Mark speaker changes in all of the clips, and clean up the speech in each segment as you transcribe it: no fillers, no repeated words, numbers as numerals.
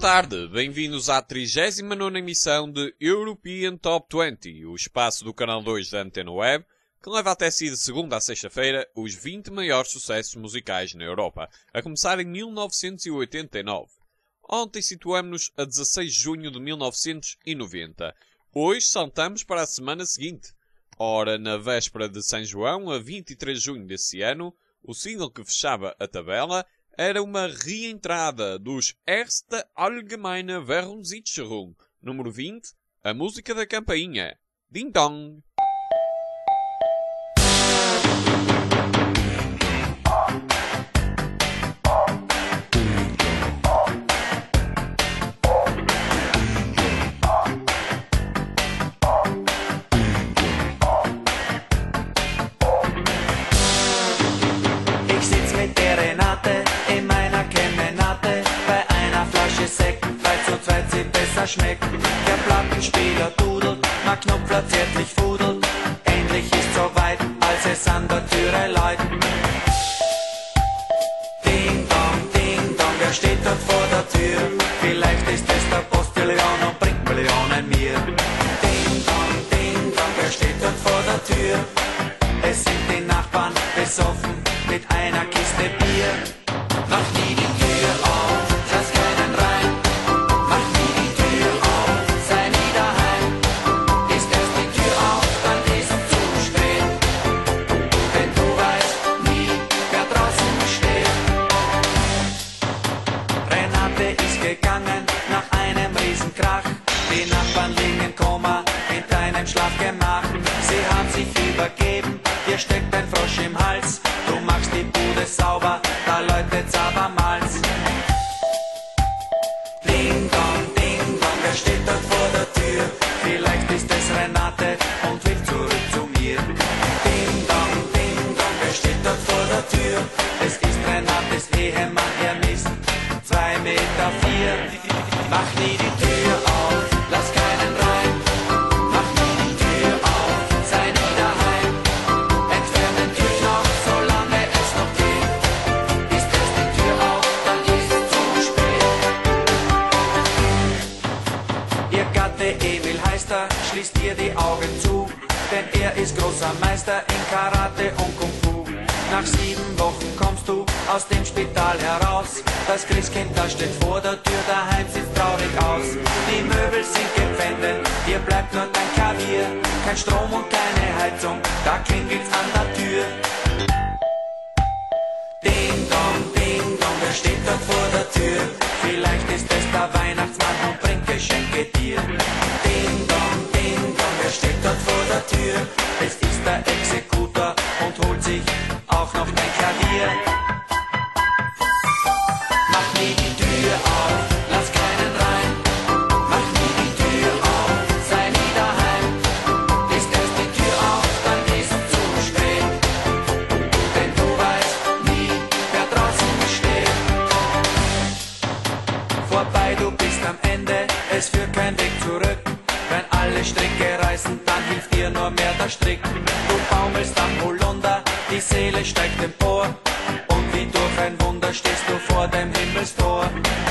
Speaker 1: tarde, bem-vindos à 39ª emissão de European Top 20, o espaço do canal 2 da Antena Web, que leva até si de segunda a sexta-feira os 20 maiores sucessos musicais na Europa, a começar em 1989. Ontem situamos-nos a 16 de junho de 1990. Hoje saltamos para a semana seguinte. Ora, na véspera de São João, a 23 de junho desse ano, o single que fechava a tabela era uma reentrada dos Erste Allgemeine Währungssicherung, número 20, a música da campainha. Ding Dong!
Speaker 2: Ich sitz mit der Renate in meiner Kemenate, bei einer Flasche Sekt, weil zu zweit sie besser schmeckt. Der Plattenspieler dudelt, mein Knopfler zärtlich fudelt, endlich ist soweit, als es an der Türe läutet. Ding dong, wer steht dort vor der Tür? Vielleicht ist es der Postillion und bringt Millionen mir. Ding dong, wer steht dort vor der Tür? Es sind die Nachbarn besoffen mit einer Kiste Bier. Mach nie die Tür auf, lass keinen rein. Mach nie die Tür auf, sei nie daheim. Ist erst die Tür auf, dann ist zu spät. Denn du weißt nie, wer draußen steht. Renate ist gegangen nach einem Riesenkrach. Die Nachbarn liegen im Koma in deinem Schlafgemach. Sie haben sich übergeben, dir steckt ein Frosch im Hals. Du machst die Bude sauber, da läutet's abermals. Ding dong, wer steht dort vor der Tür? Vielleicht ist es Renate und will zurück zu mir. Ding dong, wer steht dort vor der Tür? Es ist Renates Ehemann, er misst 2,4 Meter. Mach nie die Tür auf, lass keinen rein. Mach nie die Tür auf, sei nie daheim. Entfern den Türknopf, solange es noch geht. Ist erst die Tür auf, dann ist es zu spät. Ihr Gatte Emil heißt er, schließt ihr die Augen zu, denn er ist großer Meister in Karate und Kung Fu. Nach 7 Wochen kommst du aus dem Spital heraus. Das Christkind, das steht vor der Tür, daheim sieht traurig aus. Die Möbel sind gepfändet, dir bleibt nur dein Klavier. Kein Strom und keine Heizung, da klingelt's an der Tür. Ding dong, wer steht dort vor der Tür? Vielleicht ist es der Weihnachtsmann und bringt Geschenke dir. Ding dong, wer steht dort vor der Tür? Es ist der Exekutor und holt sich auch noch dein Klavier. Mach nie die Tür auf, lass keinen rein. Mach nie die Tür auf, sei nie daheim. Ist erst die Tür auf, dann ist es zu spät. Denn du weißt nie, wer draußen steht. Vorbei, du bist am Ende, es führt kein Weg zurück. Wenn alle Stricke reißen, dann hilft dir nur mehr der Strick. Du baumelst am Holunder, die Seele steigt empor. Und wie durch ein Wunder stehst du vor dem Himmelstor.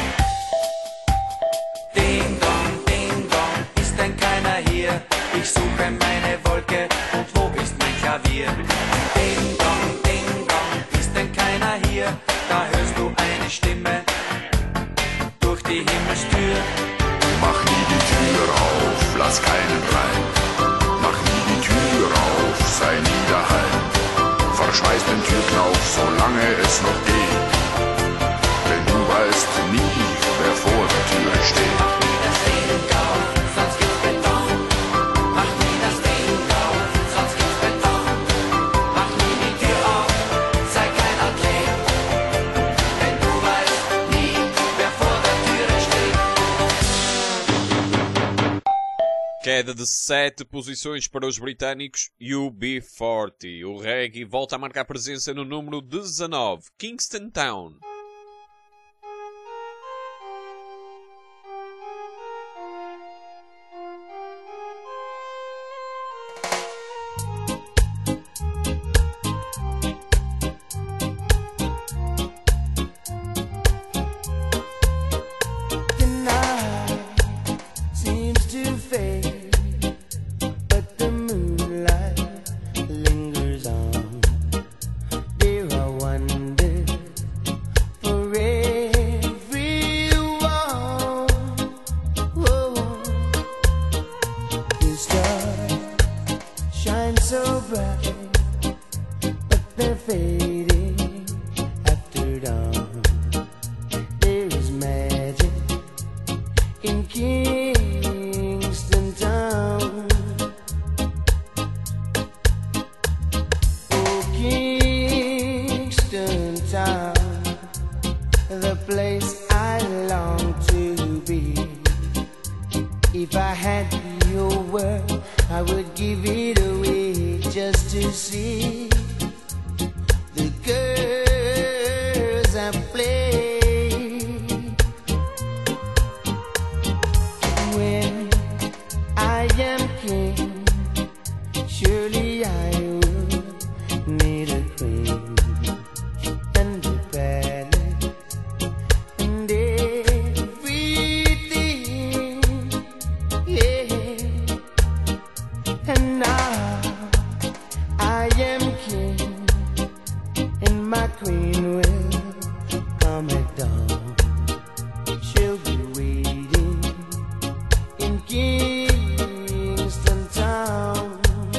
Speaker 2: Ding dong, ist denn keiner hier? Ich suche meine Wolke und wo ist mein Klavier? Ding dong, ist denn keiner hier? Da hörst du eine Stimme durch die Himmelstür.
Speaker 3: Mach nie die Tür auf, lass keinen rein. Mach nie die Tür auf, sei nie daheim. Verschmeiß den Türknauf, solange es noch geht. Denn du weißt nie, wer vor der Türe steht.
Speaker 2: Mach nie das Ding auf, sonst gibt's Beton. Mach nie das Ding auf, sonst gibt's Beton. Mach nie die Tür auf, sei kein Athlet. Denn du weißt nie, wer vor der Türe steht.
Speaker 1: Queda de 7 posições para os britânicos UB40. O reggae volta a marcar presença no número 19, Kingston Town.
Speaker 4: The so bright, but they're fading after dawn. There is magic in Kingston Town. Oh, Kingston Town, the place I long to be. If I had your word, I would give it away just to see the girls I play. When I am king, surely I will need a queen and a palace and everything, yeah. And now I am king, and my queen will come at dawn. She'll be waiting in Kingston Town.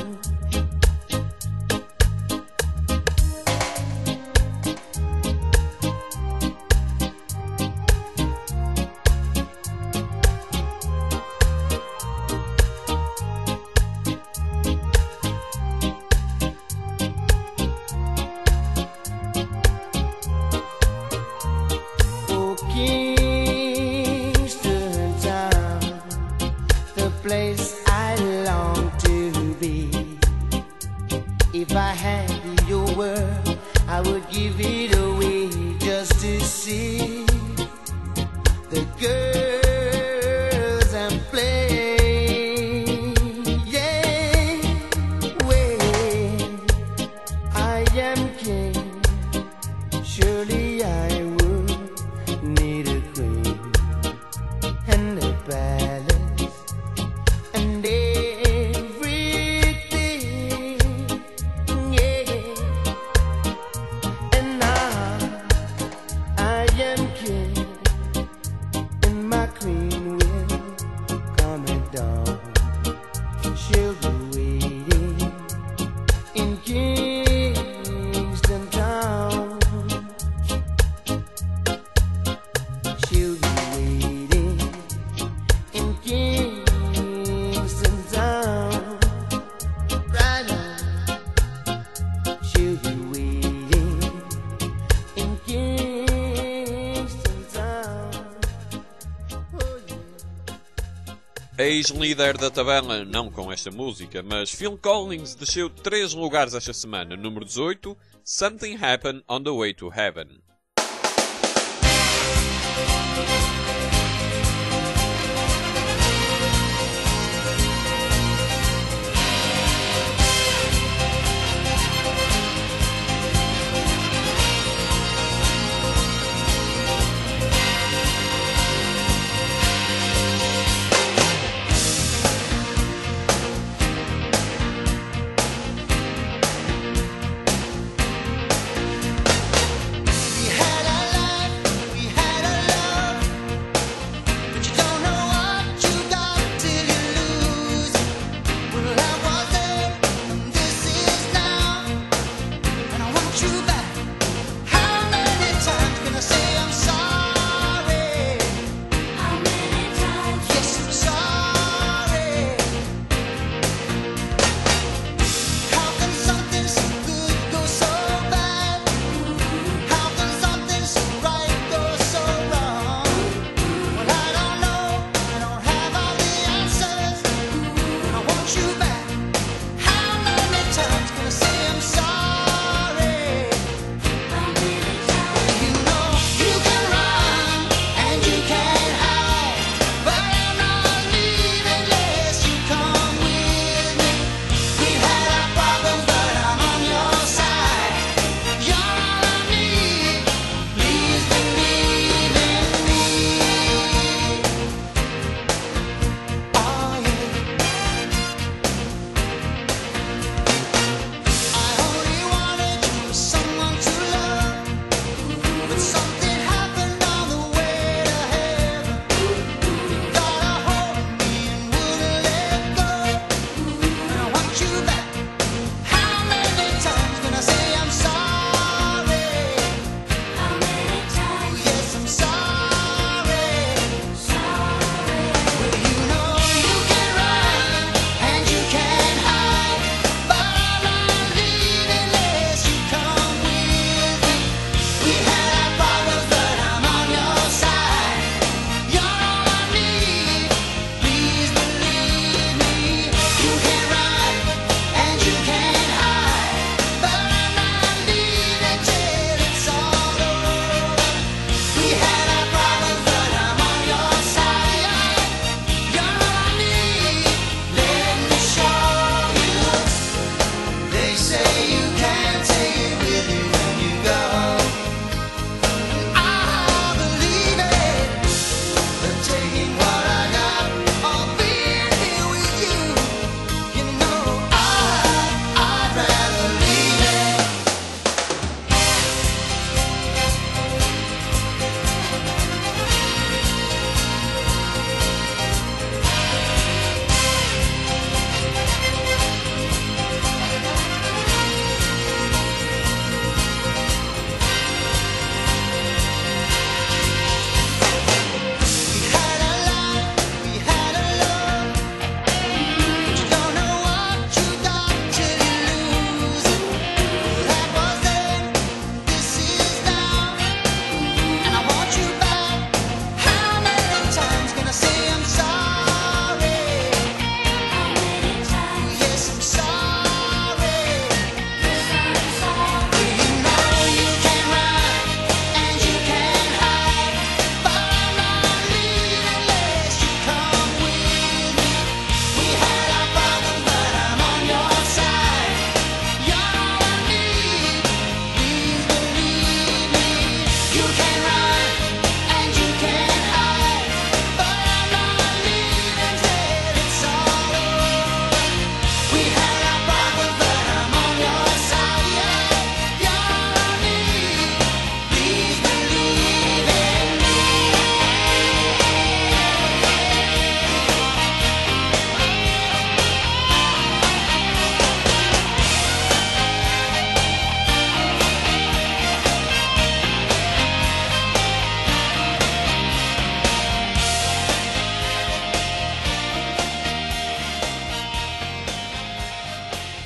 Speaker 4: Oh, Kingston Town, the place I long to be. If I had your word, I would give it away just to see the girls I'm playing. Yeah, when I am king, surely I would need a queen and a palace and everything, yeah. And now I am king, and my queen will come at dawn. She'll be waiting in Kingston Town. She'll be waiting in Kingston Town. Right on. She'll be waiting in Kingston Town. Oh yeah.
Speaker 1: Ex-líder da tabela, não com esta música, mas Phil Collins desceu 3 lugares esta semana. Número 18, Something Happened on the Way to Heaven.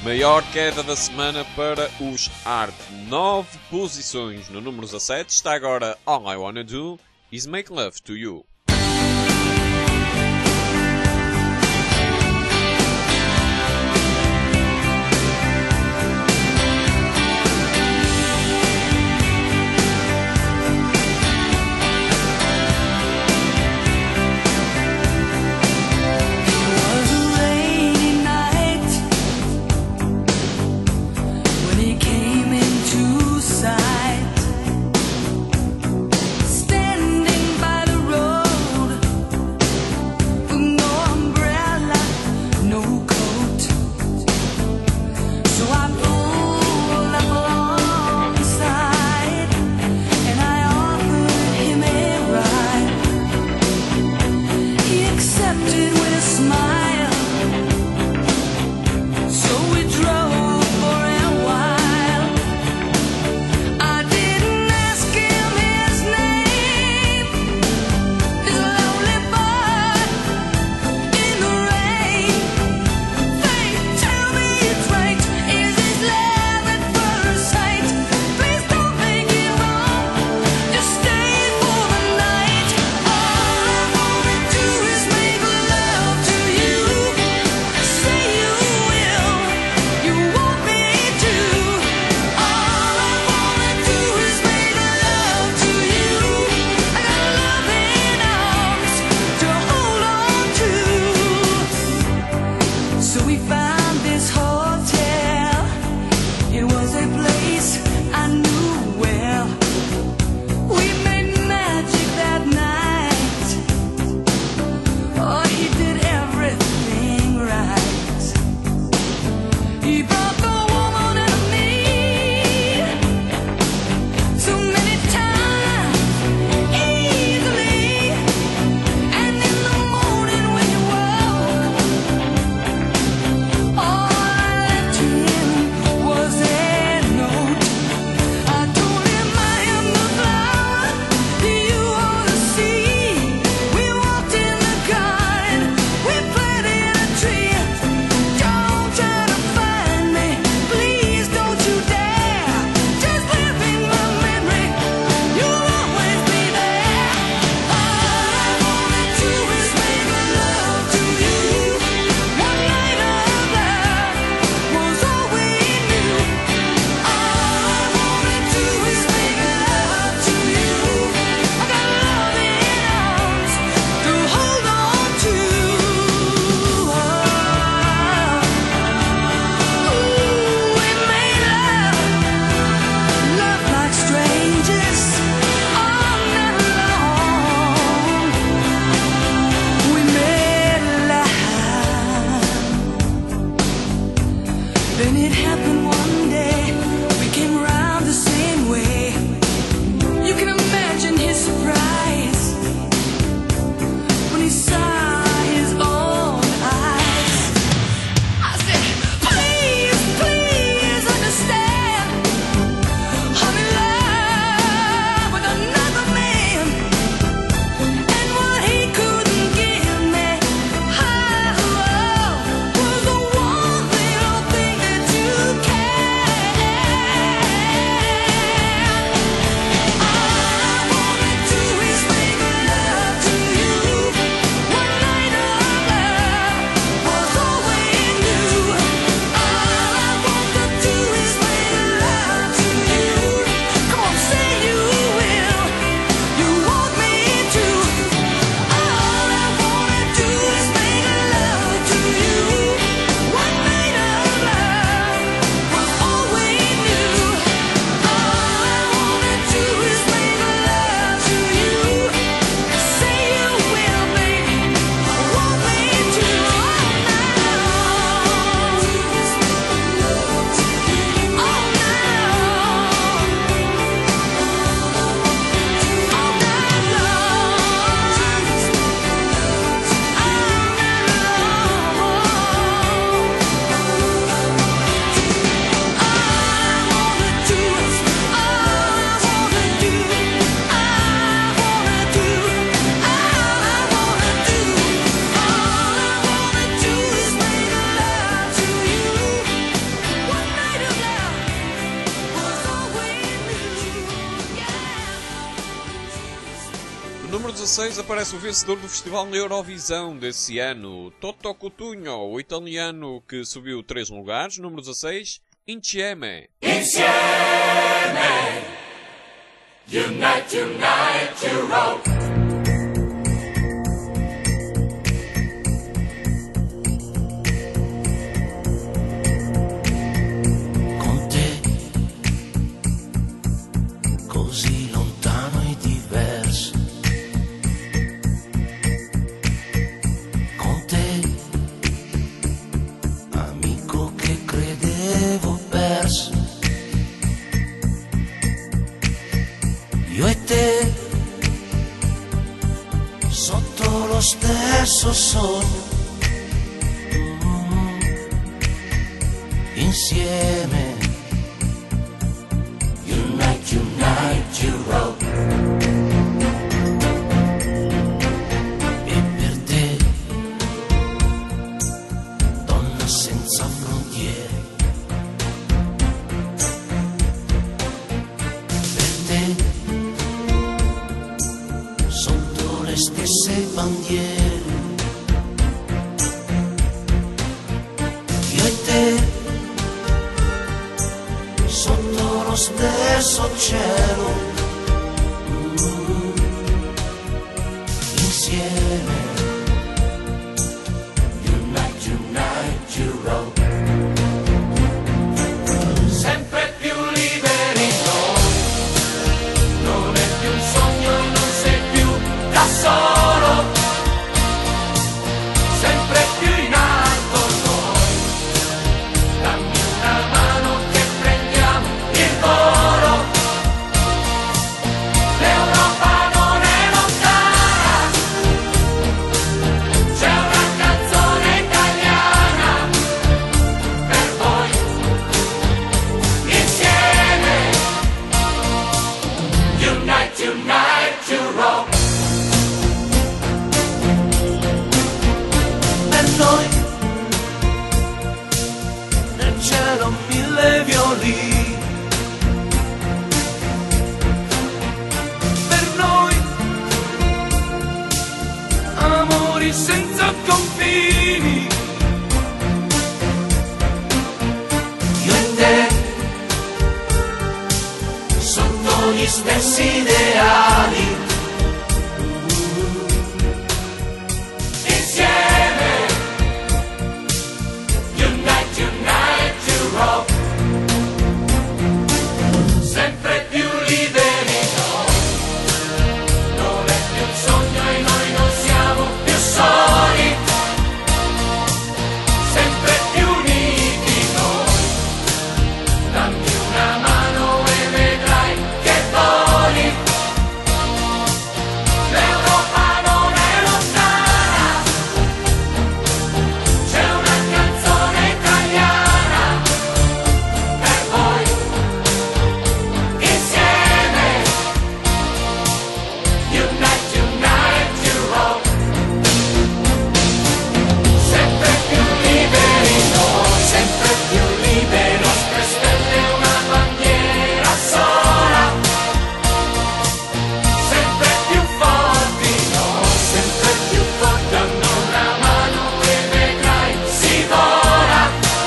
Speaker 1: Maior queda da semana para os Hard. 9 posições. No número 17 está agora All I Wanna Do Is Make Love to You.
Speaker 5: care.
Speaker 1: 16 aparece o vencedor do Festival na Eurovisão desse ano, Toto Cutugno, o italiano que subiu 3 lugares, número 16, Insieme.
Speaker 2: Insieme, unite, unite, Europe.
Speaker 5: Con te, così lontano e diverso. Con te, amico che credevo perso. Io e te, sotto lo stesso sogno, insieme. Unite, unite, Europe. E per te, donna senza frontiere, per te, sotto le stesse bandiere, io e te, sotto lo stesso cielo, insieme. Unite, unite, Europe.
Speaker 2: Sempre più liberi noi, non è più un sogno e non sei più da solo, sempre più in alto noi, dammi una mano che prendiamo il volo, l'Europa non è lontana, c'è una canzone italiana per voi. Insieme, unite, unite, Europe.
Speaker 5: Per noi, nel cielo mille violini. Per noi, amori senza confini. Io e te, sotto gli stessi ideali.
Speaker 2: Insieme, unite, unite, Europe. Sempre più liberi noi, non è più un sogno e noi non siamo più soli, sempre più uniti noi, dammi una mano e vedrai che voli, l'Europa non è lontana, c'è una canzone italiana per voi. Insieme, unite, unite, Europe. Sempre più liberi noi, sempre più liberi, nostre stelle una bandiera sola, sempre più forti noi, sempre più forti, danno una mano e vedrai si vola,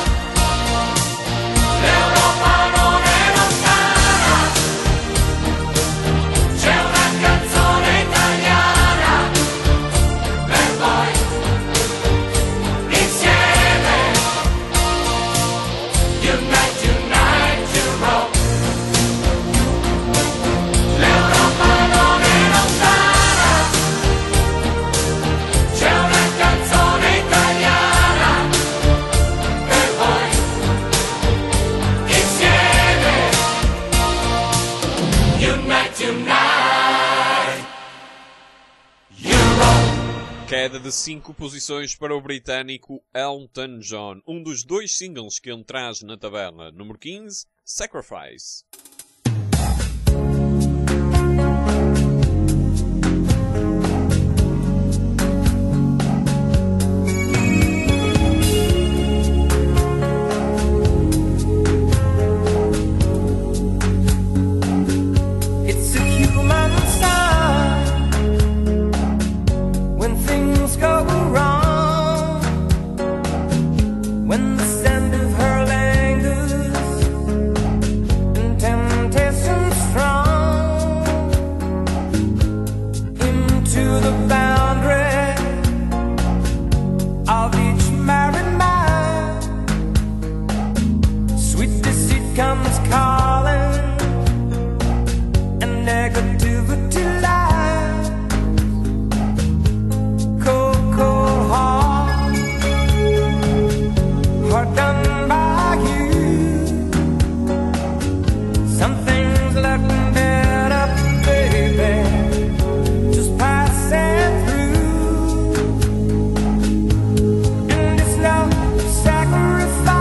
Speaker 2: l'Europa non è lontana, c'è una canzone italiana per voi. Insieme, unite, unite, Europe. L'Europa non è lontana, c'è una canzone italiana per voi. Insieme, unite, unite, Europe.
Speaker 1: Queda de 5 posições para o britânico Elton John, um dos 2 singles que ele traz na taberna. Número 15, Sacrifice.
Speaker 4: It's a human sign comes calling, and negativity lies. Cold, cold heart, heart done by you. Some things looking better, baby, just passing through. And it's no sacrifice.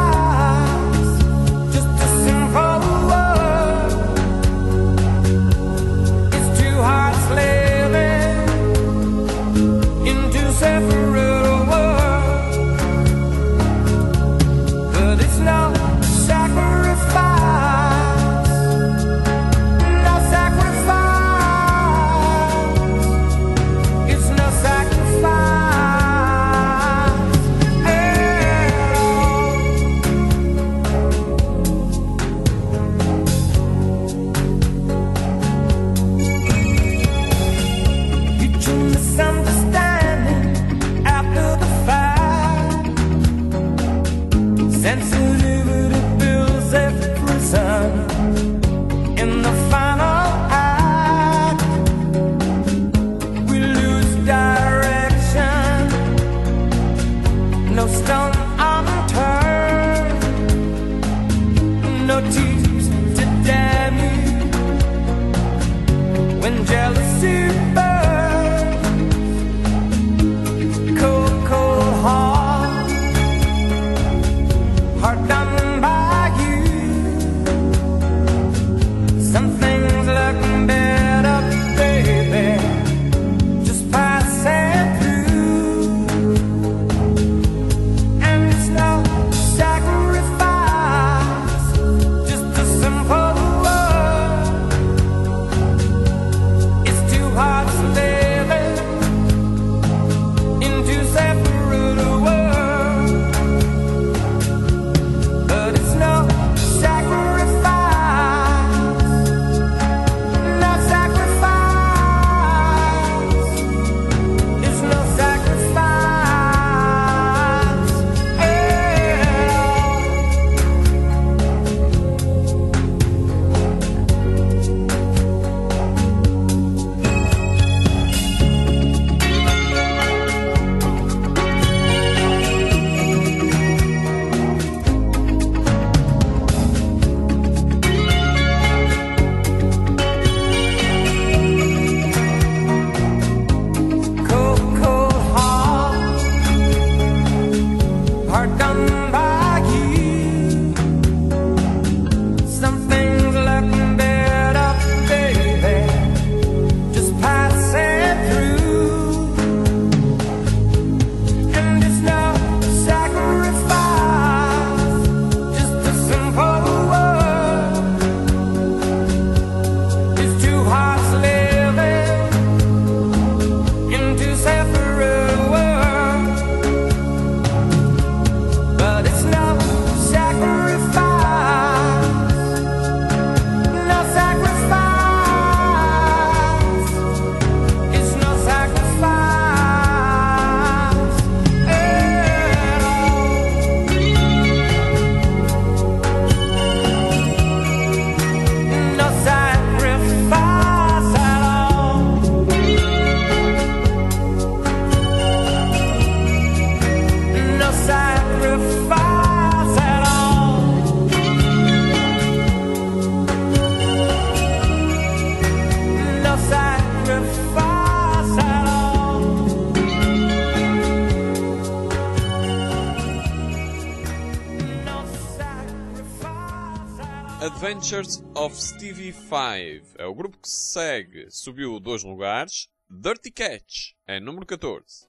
Speaker 1: Adventures of Stevie 5 é o grupo que se segue, subiu 2 lugares. Dirty Catch é número 14.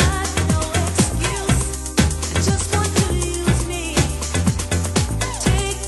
Speaker 6: Just want to use me, take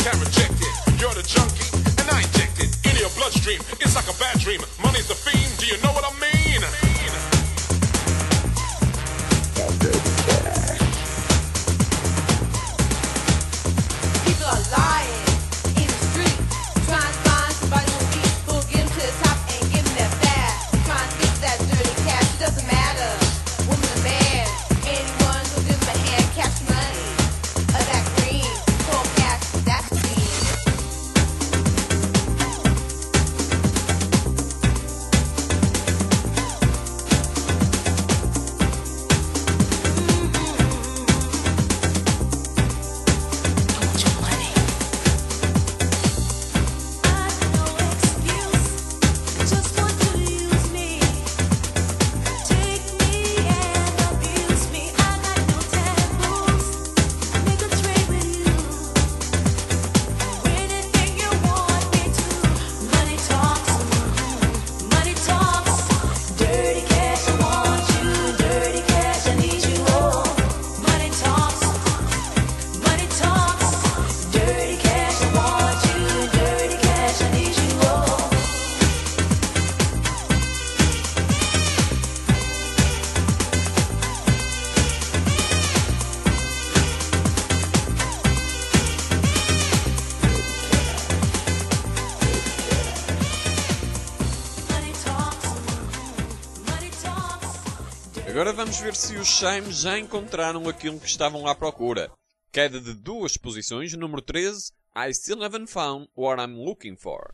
Speaker 6: can't reject it. You're the junkie, and I inject it into your bloodstream. It's like a bad dream. Money's the fiend. Do you know what I mean?
Speaker 7: People are lying in the street, trying to find somebody who will get them to the top and give them that fast. Trying to get that dirty cash, it doesn't matter. Woman or man, anyone who gives them a hand, cash money, or that green, cold cash, that's green.
Speaker 1: Agora vamos ver se os Chimes já encontraram aquilo que estavam à procura. Queda de 2 posições, número 13, I Still Haven't Found What I'm Looking For.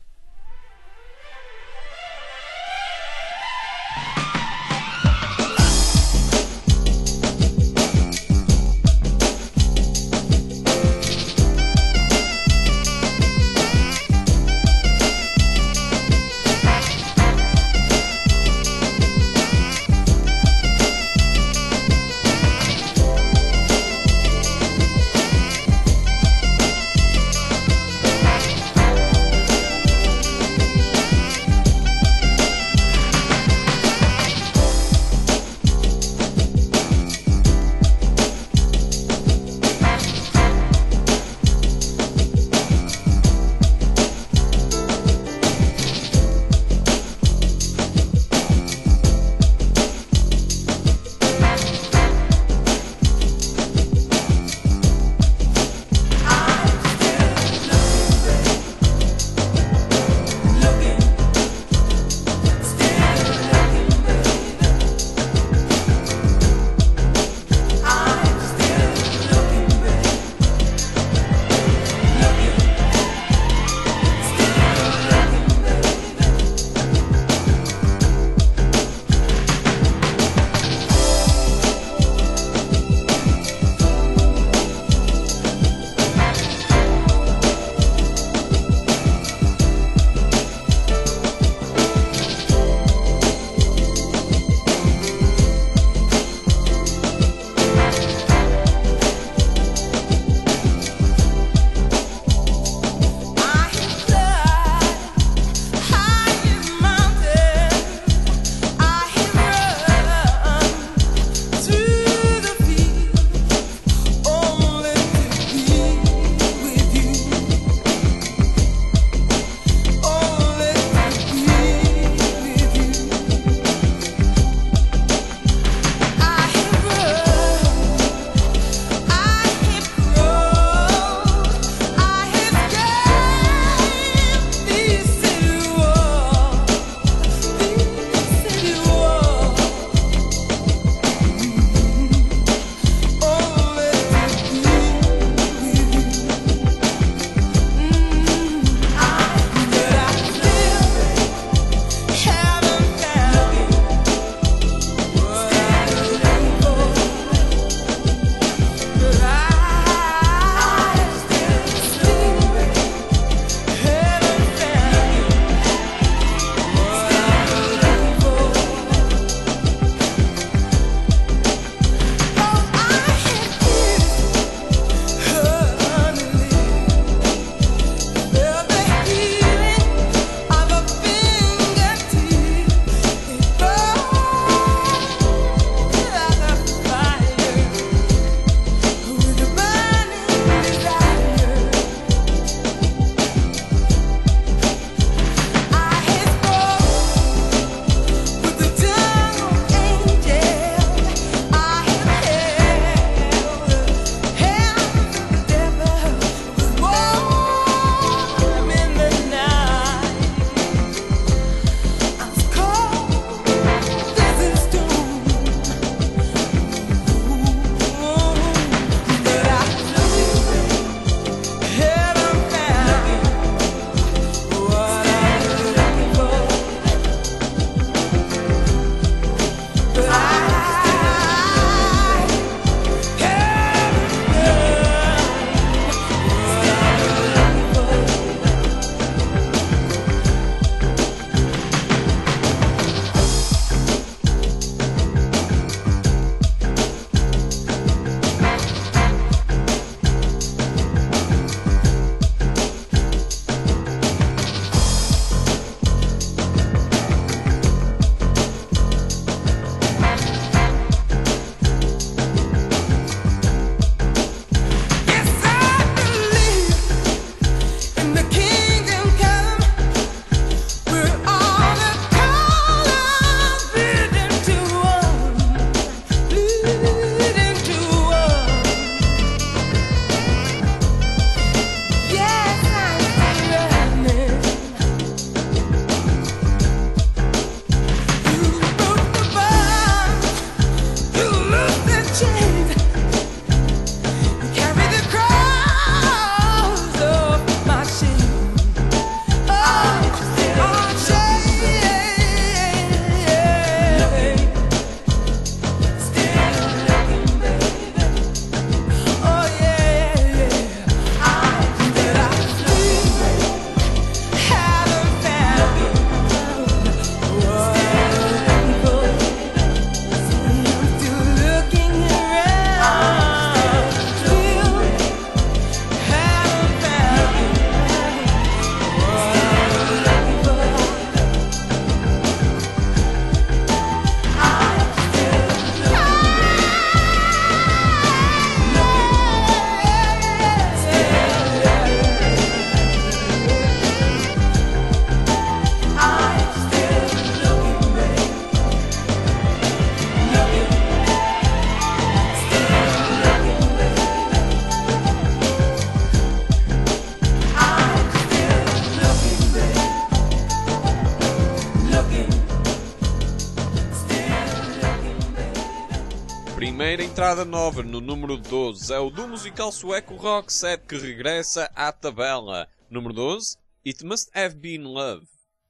Speaker 1: primeira entrada nova no número 12 é o do musical sueco Roxette, que regressa à tabela. Número 12, It Must Have Been Love.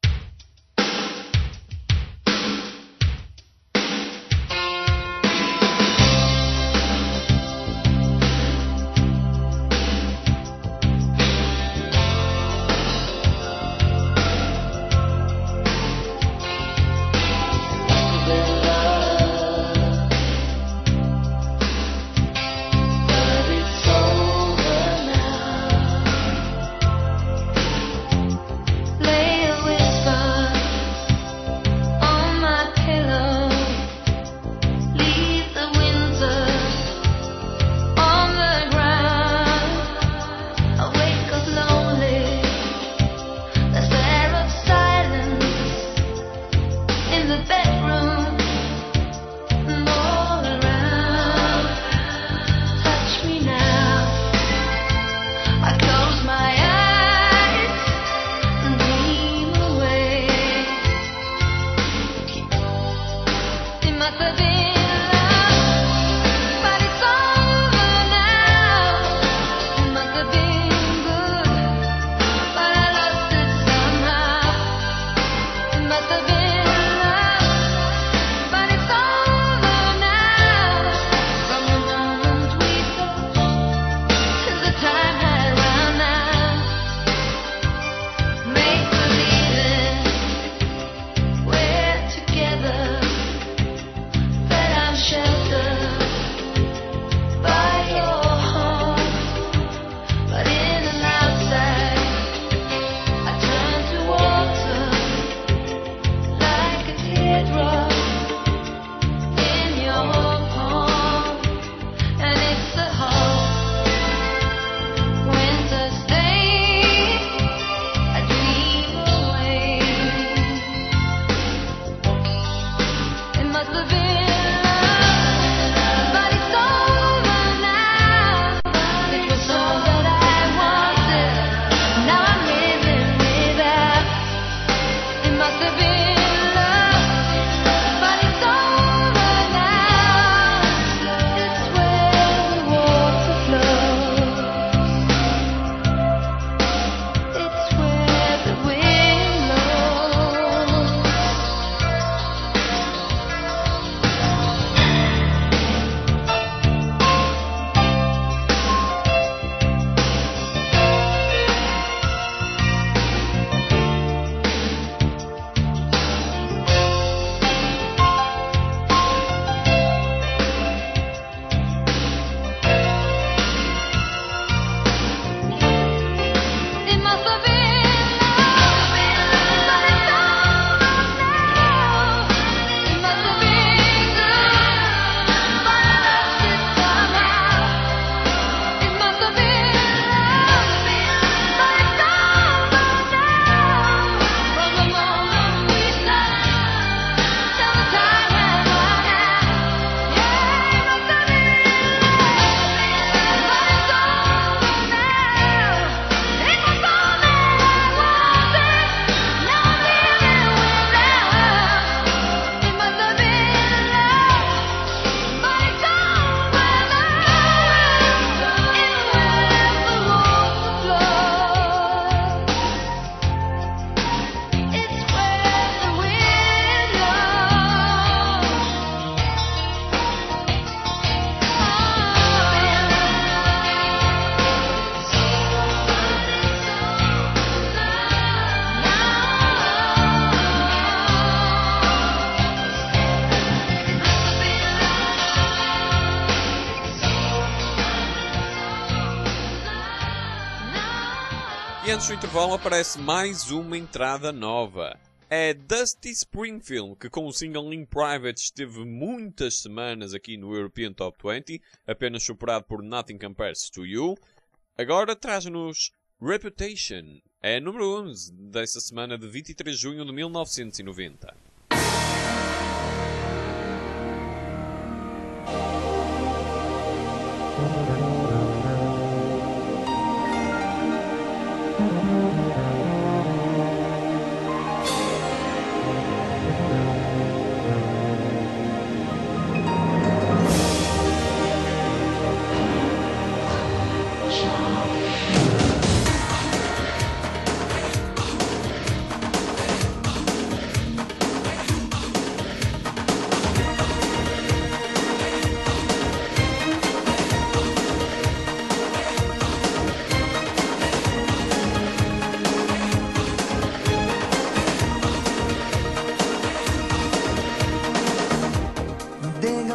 Speaker 1: E antes do intervalo aparece mais uma entrada nova. É Dusty Springfield, que com o single In Private esteve muitas semanas aqui no European Top 20, apenas superado por Nothing Compares to You. Agora traz-nos Reputation. É número 11 dessa semana de 23 de junho de 1990.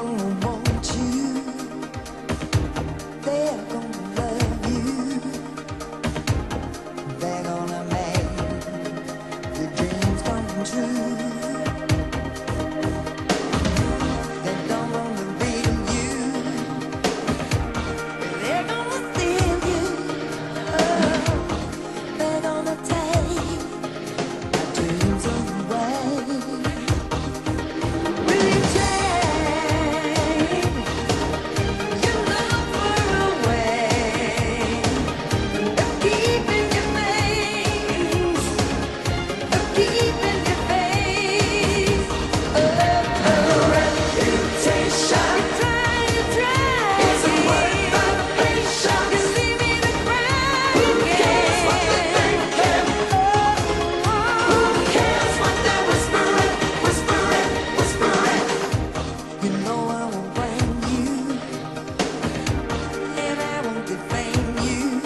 Speaker 8: gonna want you. They're gonna love you. They're gonna make the dreams come true. They don't wanna real you. They're gonna steal you. Oh, they're gonna take my dreams away. Will you take your love far away? Of keeping your face, of keeping your face. A reputation. You try. It's a word of patience. You leave me to cry. Who cares what they're thinking? Who cares what they're whispering, whispering, whispering? You know I won't blame you, and I won't defame you.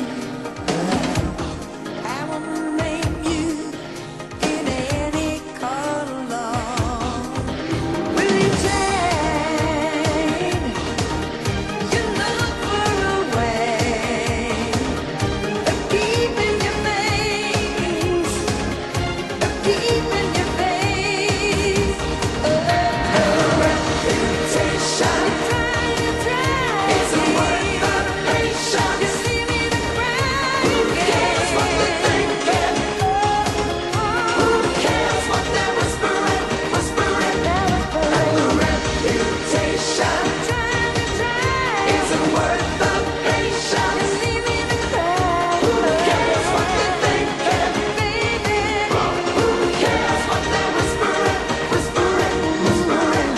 Speaker 8: I won't name you in any court of law. Will you take your love far away? Of keeping your face, of keeping your face. A reputation. You try. It's a word of patience. You leave me to cry. Who cares what they're thinking? Who cares what they're whispering, whispering? A reputation. It's a word of patience. You leave me to cry. Who cares what they're thinking? Who cares what they're whispering, whispering, whispering?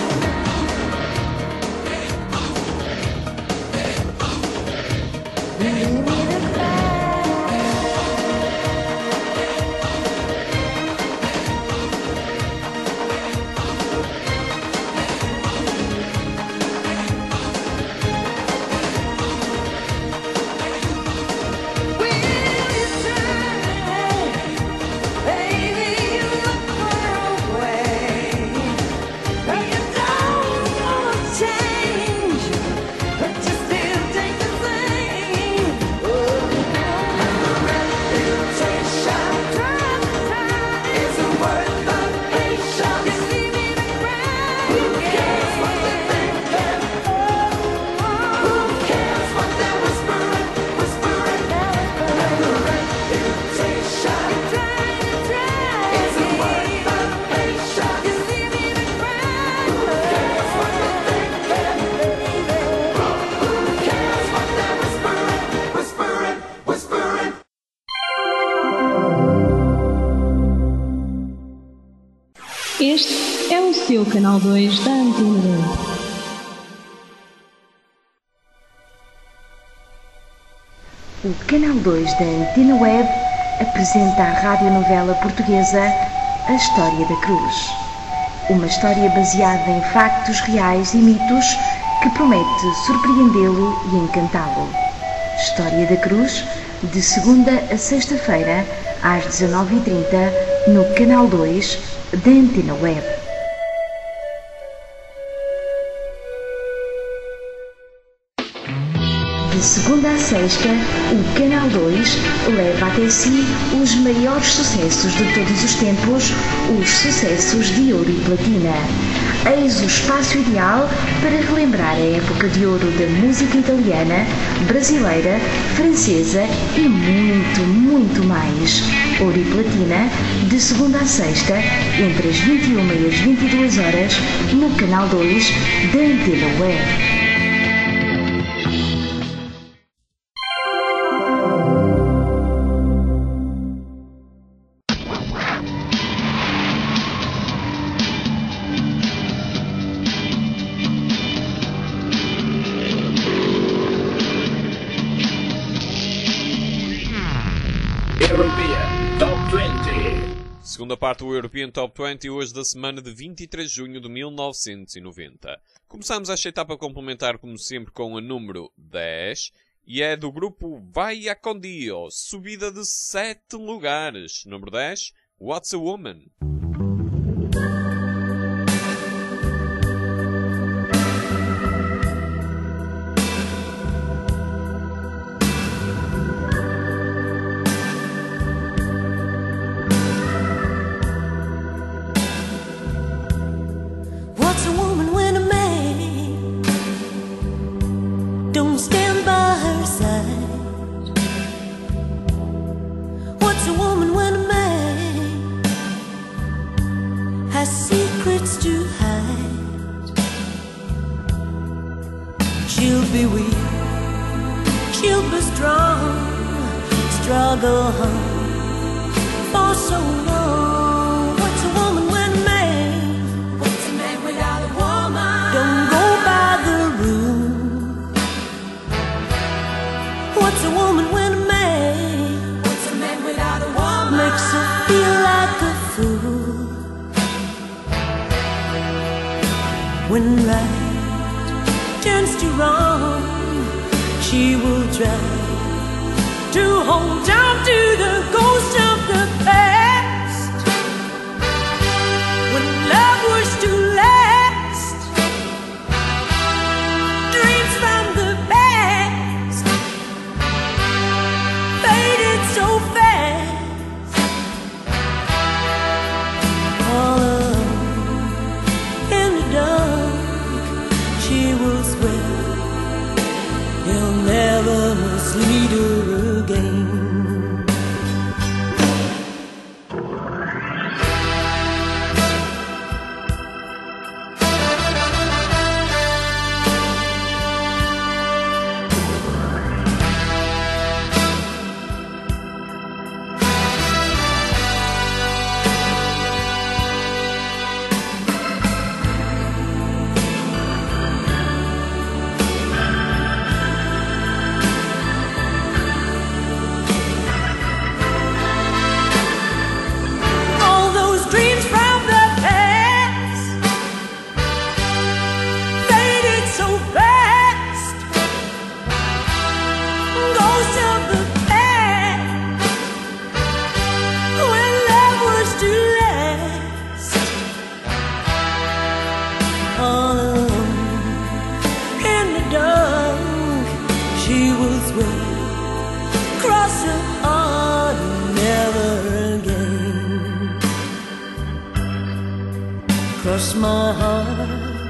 Speaker 8: Leave me to cry. Will you try? Baby, you look far away. But you don't wanna change, but you still take the same. Reputation. It's a word of patience. You leave me to cry. Who cares what they're thinking? Who cares what they're whispering, whispering? Reputation. It's a word of patience. You leave me to cry. Who cares what they're thinking? Who cares what they're whispering, whispering, whispering?
Speaker 9: Este é o seu canal 2 da Antena 2.
Speaker 10: O Canal 2 da Antena Web apresenta à radionovela portuguesa A História da Cruz. Uma história baseada em factos reais e mitos que promete surpreendê-lo e encantá-lo. História da Cruz, de segunda a sexta-feira, às 19h30, no Canal 2 da Antena Web. De segunda a sexta, o Canal 2 leva até si os maiores sucessos de todos os tempos, os sucessos de ouro e platina. Eis o espaço ideal para relembrar a época de ouro da música italiana, brasileira, francesa e muito, muito mais. Ouro e platina, de segunda a sexta, entre as 21 e as 22 horas, no Canal 2 da Antena Web.
Speaker 5: European Top 20.
Speaker 1: Segunda parte do European Top 20, hoje da semana de 23 de junho de 1990. Começamos esta etapa complementar, como sempre, com a número 10, e é do grupo Vaya con Dios, subida de 7 lugares. Número 10, What's a Woman?
Speaker 11: She'll be weak, she'll be strong, struggle for so long. What's a woman when a man? What's a man without a woman? Don't go by the rule. What's a woman when a man? What's a man without a woman? Makes her feel like a fool. When right turns to wrong, she will try to hold on to the ghost of the past. When love was to last, dreams from the past faded so fast. All alone in the dark, she will swear he'll never mislead her again. Cross my heart,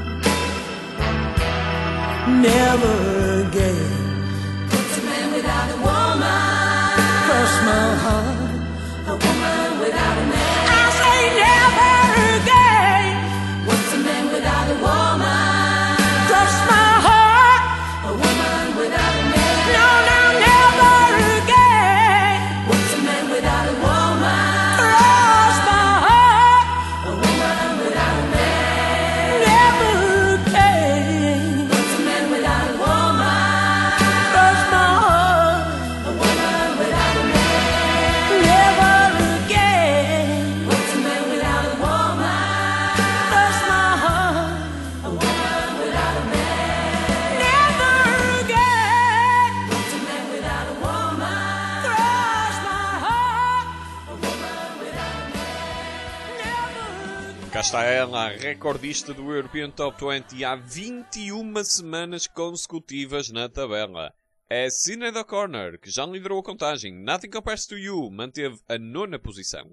Speaker 11: never again. What's a man without a woman? Cross my heart, a woman without a man. I say never again. What's a man without a woman? Cross my heart, a woman without a man. No, no, never again. What's a man without a woman? Cross my heart, a woman without a man. Never again. What's a man without a woman? Cross my heart, a woman without a man. Never again. What's a man without a woman? Cross my heart, a woman without a man. Never again. What's a man without a woman? Cross my heart, a woman without a man. Never.
Speaker 1: Cá está ela, a recordista do European Top 20 há 21 semanas consecutivas na tabela. É Sinead O'Connor, que já liderou a contagem. Nothing Compares to You manteve a 9ª posição.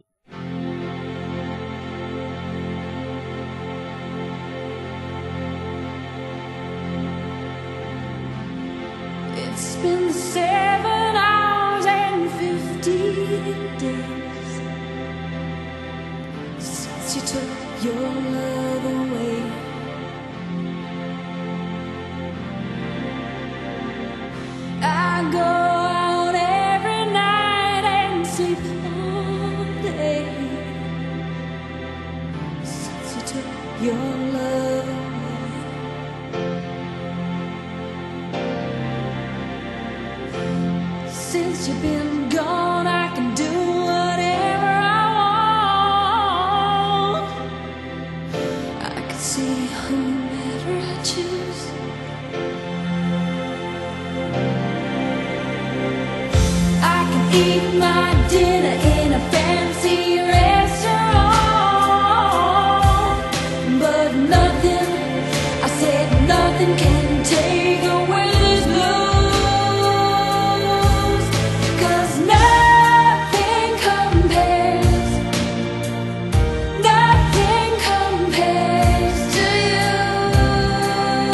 Speaker 11: It's been 7 hours and 50 days since you took your love away. I go out every night and sleep all day since you took your love away. Since you've been gone, I can do whatever I want. I can see whomever I choose. I can eat my dinner in a fancy restaurant, but nothing, I said nothing can take away this blues. 'Cause nothing compares to you.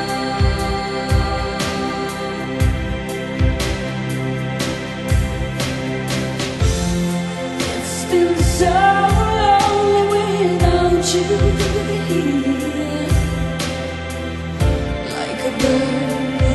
Speaker 11: It's been so lonely without you here, like a bird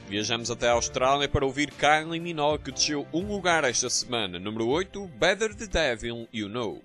Speaker 1: Viajamos até a Austrália para ouvir Kylie Minogue, que desceu um lugar esta semana. Número 8, Better the Devil You Know.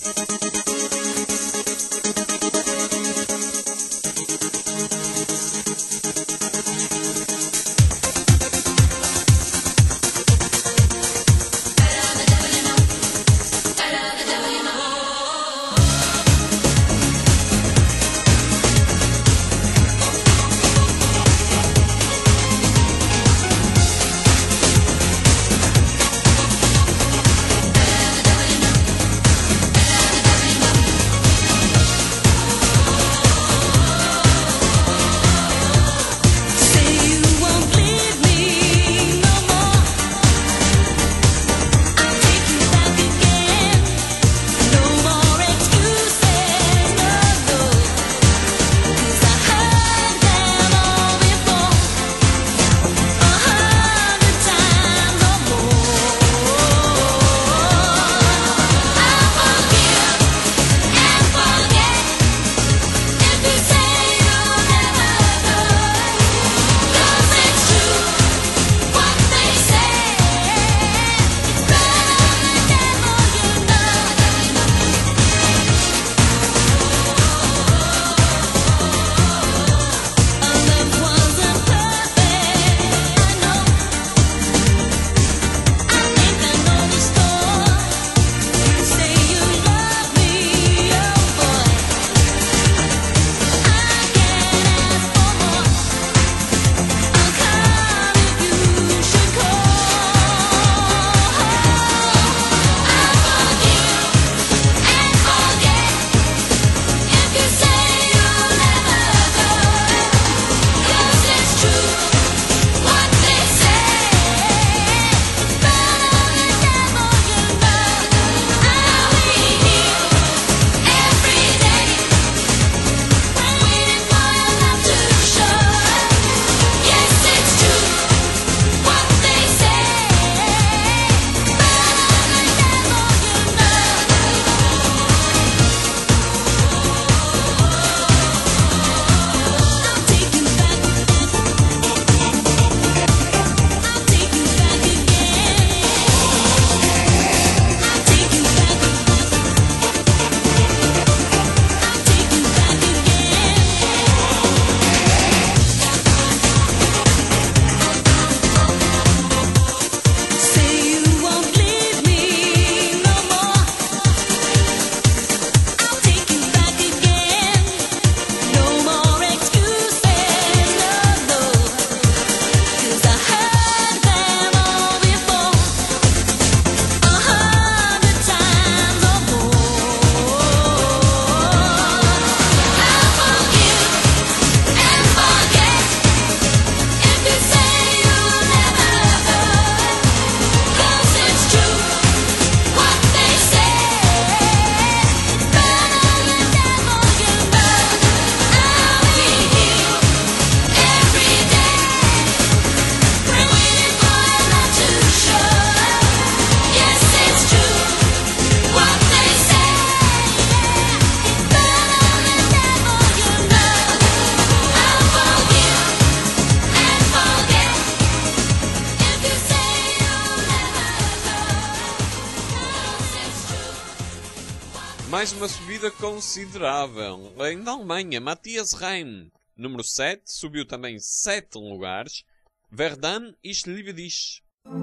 Speaker 1: Mais uma subida considerável. Ainda a Alemanha, Matthias Reim, número 7, subiu também 7 lugares. Verdun, ich liebe dich.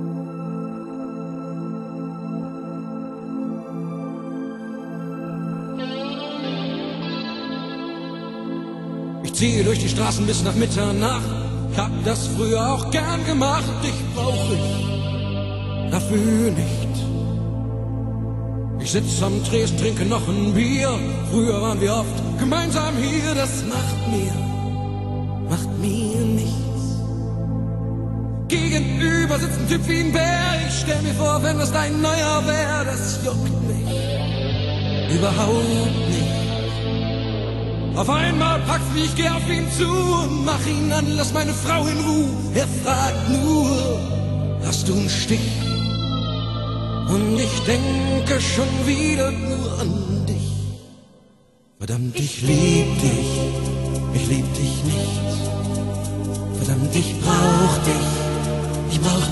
Speaker 11: Ich ziehe durch die Straßen bis nach Mitternacht. Hab das früher auch gern gemacht. Dich brauch ich dafür nicht. Ich sitz am Tresen, trinke noch ein Bier. Früher waren wir oft gemeinsam hier. Das macht mir nichts. Gegenüber sitzt ein Typ wie ein Bär. Ich stell mir vor, wenn das dein neuer wär. Das juckt mich überhaupt nicht. Auf einmal packt's mich, ich geh auf ihn zu und mach ihn an, lass meine Frau in Ruhe. Er fragt nur, hast du einen Stich? Und ich denke schon wieder nur an dich. Verdammt, ich lieb dich nicht. Verdammt, ich brauch dich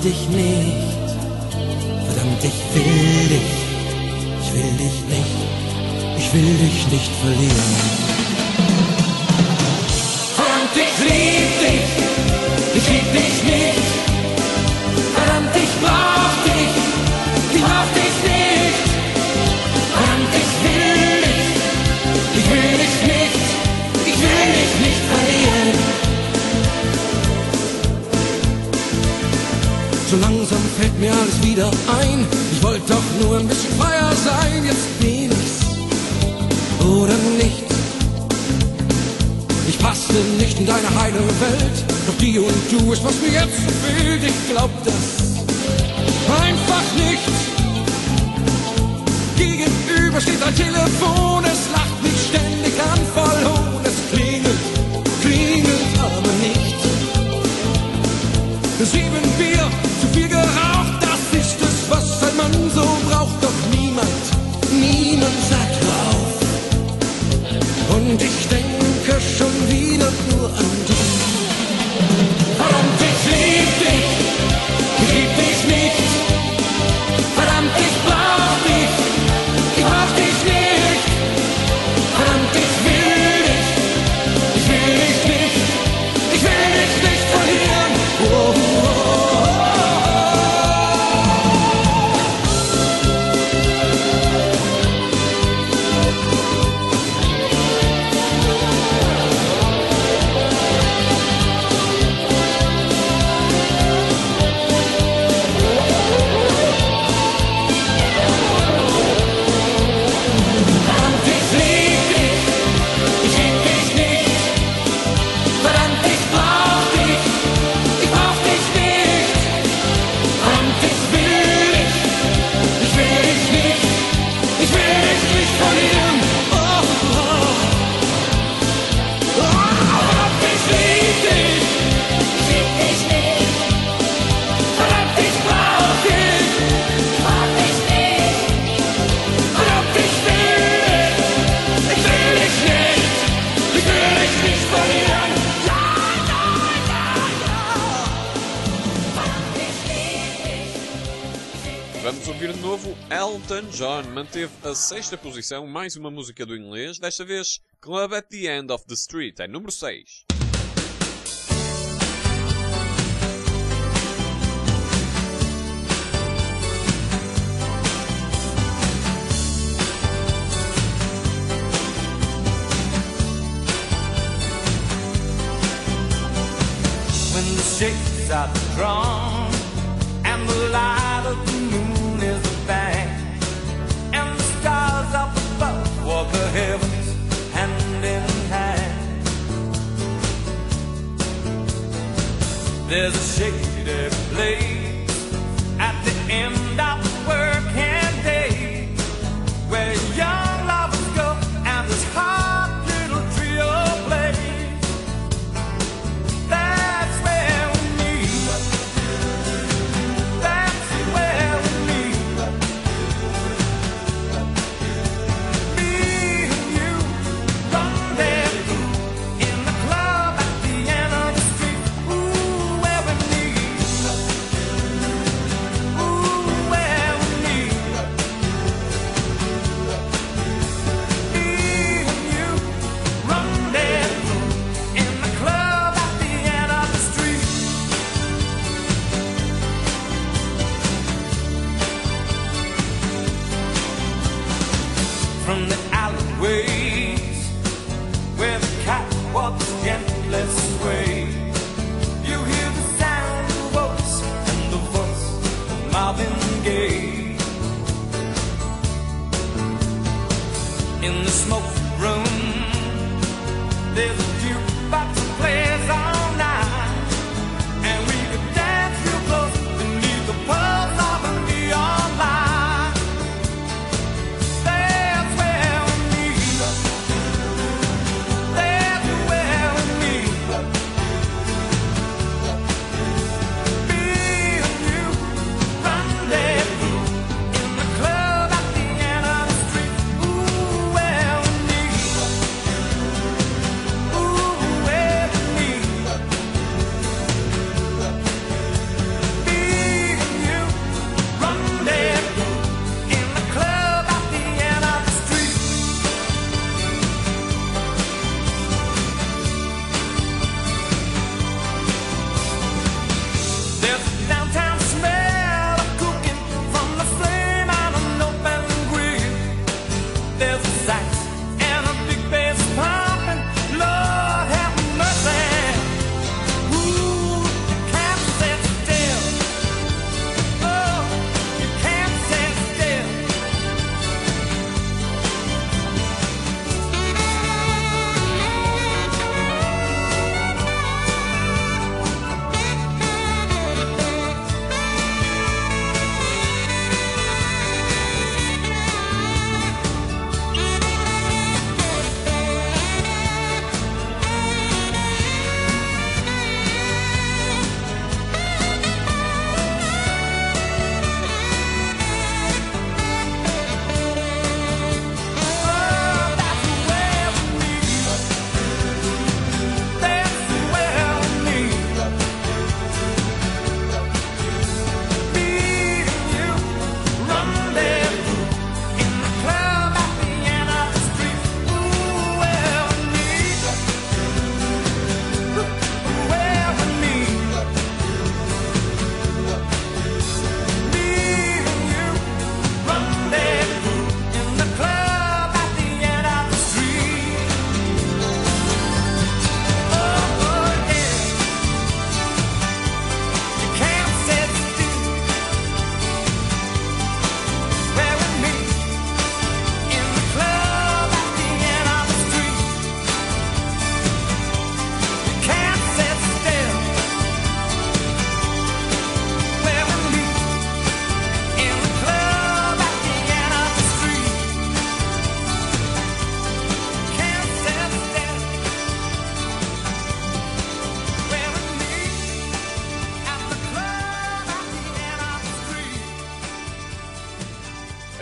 Speaker 11: dich nicht. Verdammt, ich will dich. Ich will dich nicht. Ich will dich nicht verlieren. Verdammt, ich lieb dich. Ich lieb dich nicht. Verdammt, ich brauch dich. Ich brauch dich nicht. Verdammt, ich will dich. Ich will dich nicht. Ich will dich nicht verlieren. So langsam fällt mir alles wieder ein. Ich wollte doch nur ein bisschen freier sein. Jetzt bin ich's oder nicht. Ich passte nicht in deine heile Welt. Doch die und du ist, was mir jetzt fehlt. Ich glaub das einfach nicht. Gegenüber steht ein Telefon. Es lacht mich ständig an, voll hohn. Es klingelt, klingelt aber nicht. 7 Bier, zu viel geraucht, das ist es, was ein Mann so braucht. Doch niemand, niemand sagt hör auf. Und ich denke schon wieder nur an dich. Verdammt, ich lieb dich, ich lieb dich nicht. Verdammt, ich brauch dich, ich brauch dich nicht. Verdammt, ich will dich nicht, ich will dich nicht verlieren. Oh.
Speaker 1: Vamos ouvir de novo Elton John. Manteve a 6ª posição, mais uma música do inglês, desta vez Club at the End of the Street, é número 6.
Speaker 2: When the shades are drawn and the light of the moon is a bang, and the stars up above walk the heavens hand in hand. There's a shady place at the end of the working day where young lovers go and this hot little trio plays. That's where we meet. That's where we meet. Me and you, rendezvous in the club at the end of the street. Ooh, where we meet.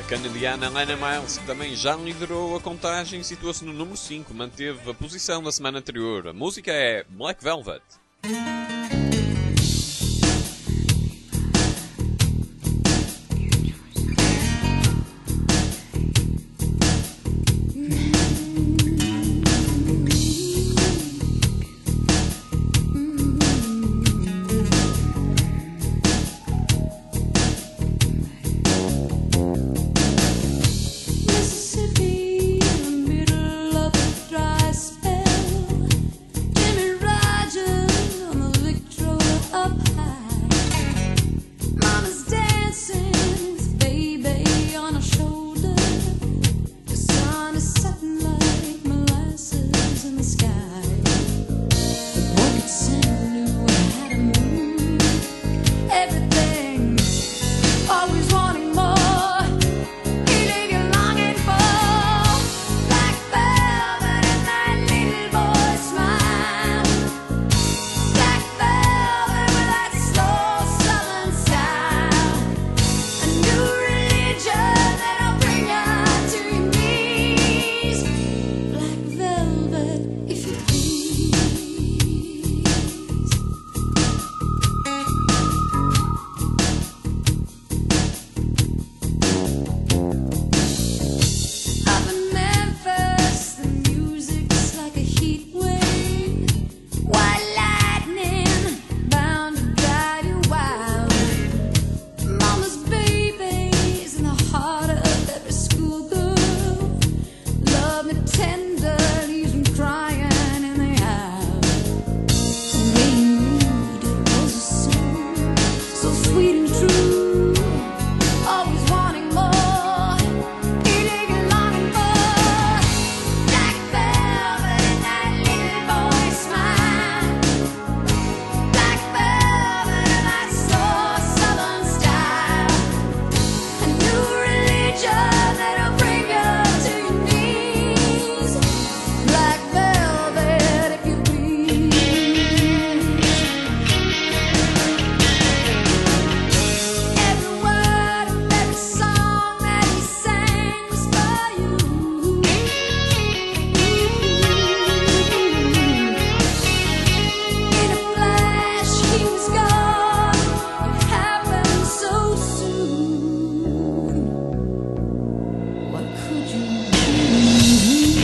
Speaker 1: canadiana Lana Miles, que também já liderou a contagem, situa-se no número 5, manteve a posição da semana anterior. A música é Black Velvet.
Speaker 8: Mississippi, in the middle of a dry spell. Jimmy Rogers on the Victrola up high. Mama's dancing with baby on her shoulder. The sun is setting like molasses in the sky. The orchid Santa knew how to move everything. Always wanting more. He leave you longing for black velvet and that little boy smile. Black velvet with that slow southern style. A new religion that'll bring you to your knees. Black velvet, if you please. Up in Memphis, the music's like a heat wave. White lightning bound to drive you wild. Mama's baby's in the heart of every schoolgirl. Love me tender, leaves me crying in the aisle. The way you moved, it was a song, so sweet and true. Always wanting more. Eating and longing for black velvet and that little boy smile. Black velvet and that slow southern style. A new religion that'll bring you to your knees. Black velvet, if you please. Every word of every song that he sang was for you. In a flash, he was gone. It happened so soon. What could you do?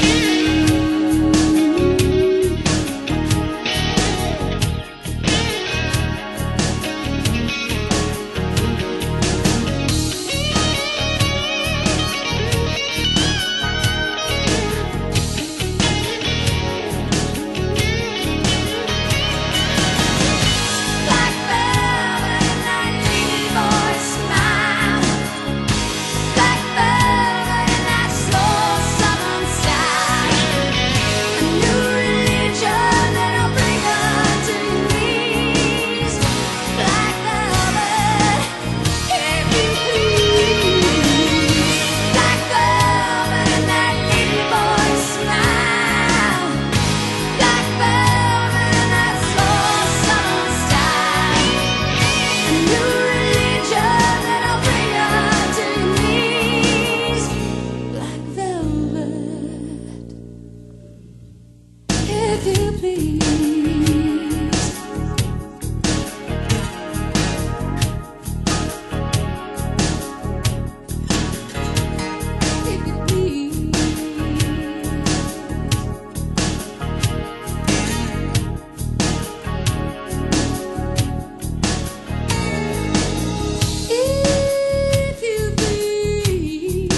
Speaker 8: Black velvet and that little boy smile. Black velvet and that slow southern style. A new religion that'll bring you to your knees. Black velvet, if you please. Black velvet and that little boy smile. Black velvet and that slow southern style. A new religion that'll bring you to your knees. Black velvet, if you please. If you please. If you please.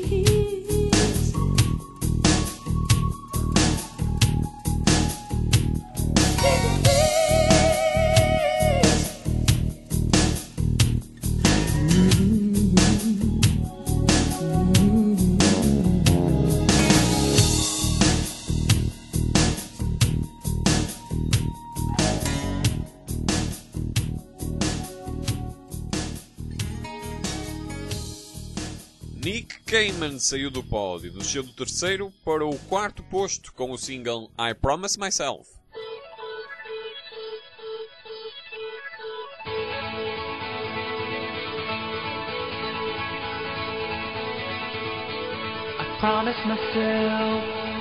Speaker 1: Nick Cayman saiu do pódio, desceu do terceiro para o quarto posto com o single I Promise Myself.
Speaker 12: promised myself,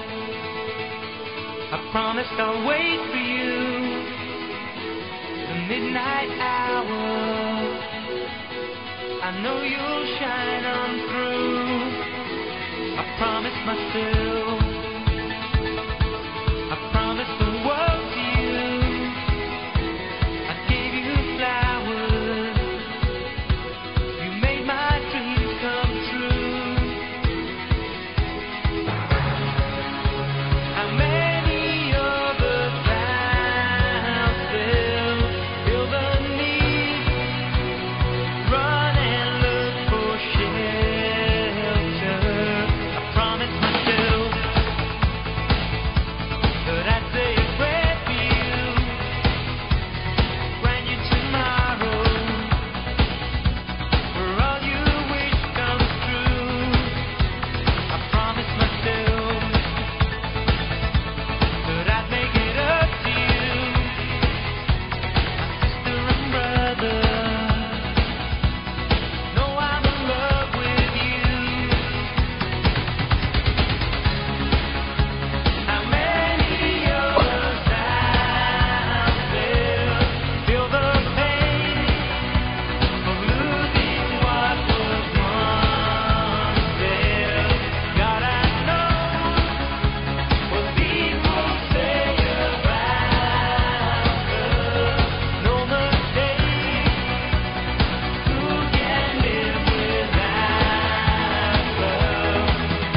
Speaker 12: I promised I'll wait for you, the midnight hour, I know you'll shine on through. I promised myself, I promised the world to you, I gave you flowers, you made my dreams come true. How many other times feel the need, run and look for shelter. I promised myself that I'd say a prayer for you, grant you tomorrow, where all you wish comes true. I promised myself that I'd make it up to you, my sister and brother. Know I'm in love with you. How many other times feel the pain of losing what was once there? God, I know what people say about us. No mistake, who can live without love?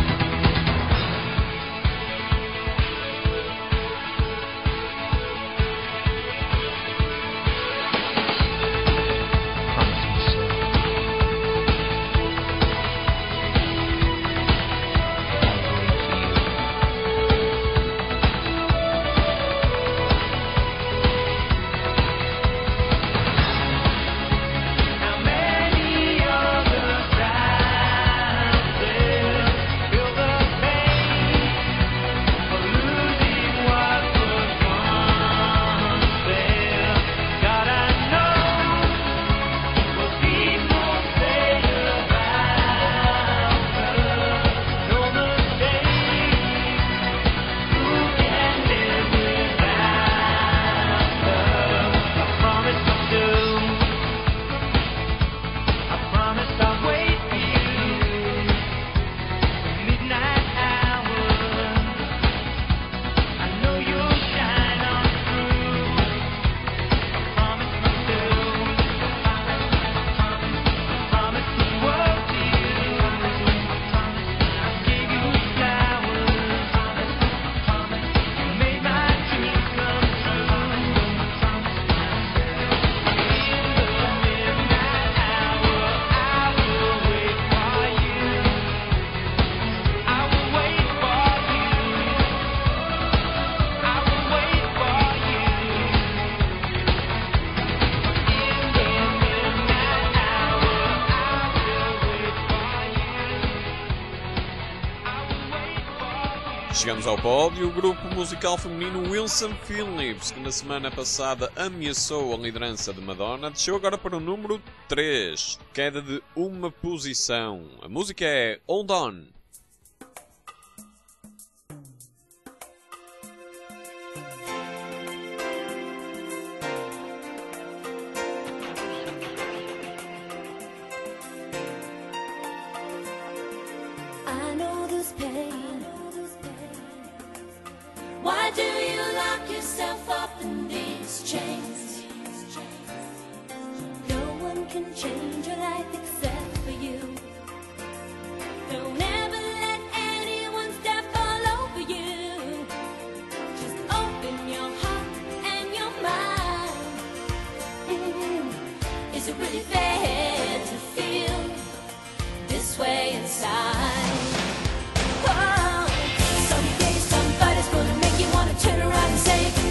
Speaker 12: How many other times feel the pain of losing what was once there? God, I know what people say about us. No mistake, who can live without love? I promised myself, I promised I'll wait for you, the midnight hour, I know you'll shine on through. I promised myself, I promised the world to you, I gave you flowers, you made my dreams come true. In the midnight hour, I will wait for you, I will wait for you, I will wait for you. In the midnight hour, I will wait for you, I will wait for you.
Speaker 1: Chegamos ao pódio o grupo musical feminino Wilson Phillips, que na semana passada ameaçou a liderança de Madonna, desceu agora para o número 3, queda de uma posição. A música é Hold On.
Speaker 8: I know this pain. Why do you lock yourself up in these chains? No one can change your life except for you. Don't ever let anyone step all over you. Just open your heart and your mind. Is it really fair to feel this way inside? Oh, someday somebody's gonna make you wanna turn around and say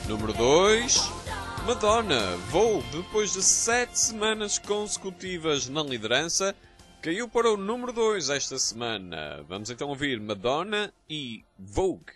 Speaker 1: Número 2. Madonna, Vogue, depois de 7 semanas consecutivas na liderança, caiu para o número 2 esta semana. Vamos então ouvir Madonna e Vogue.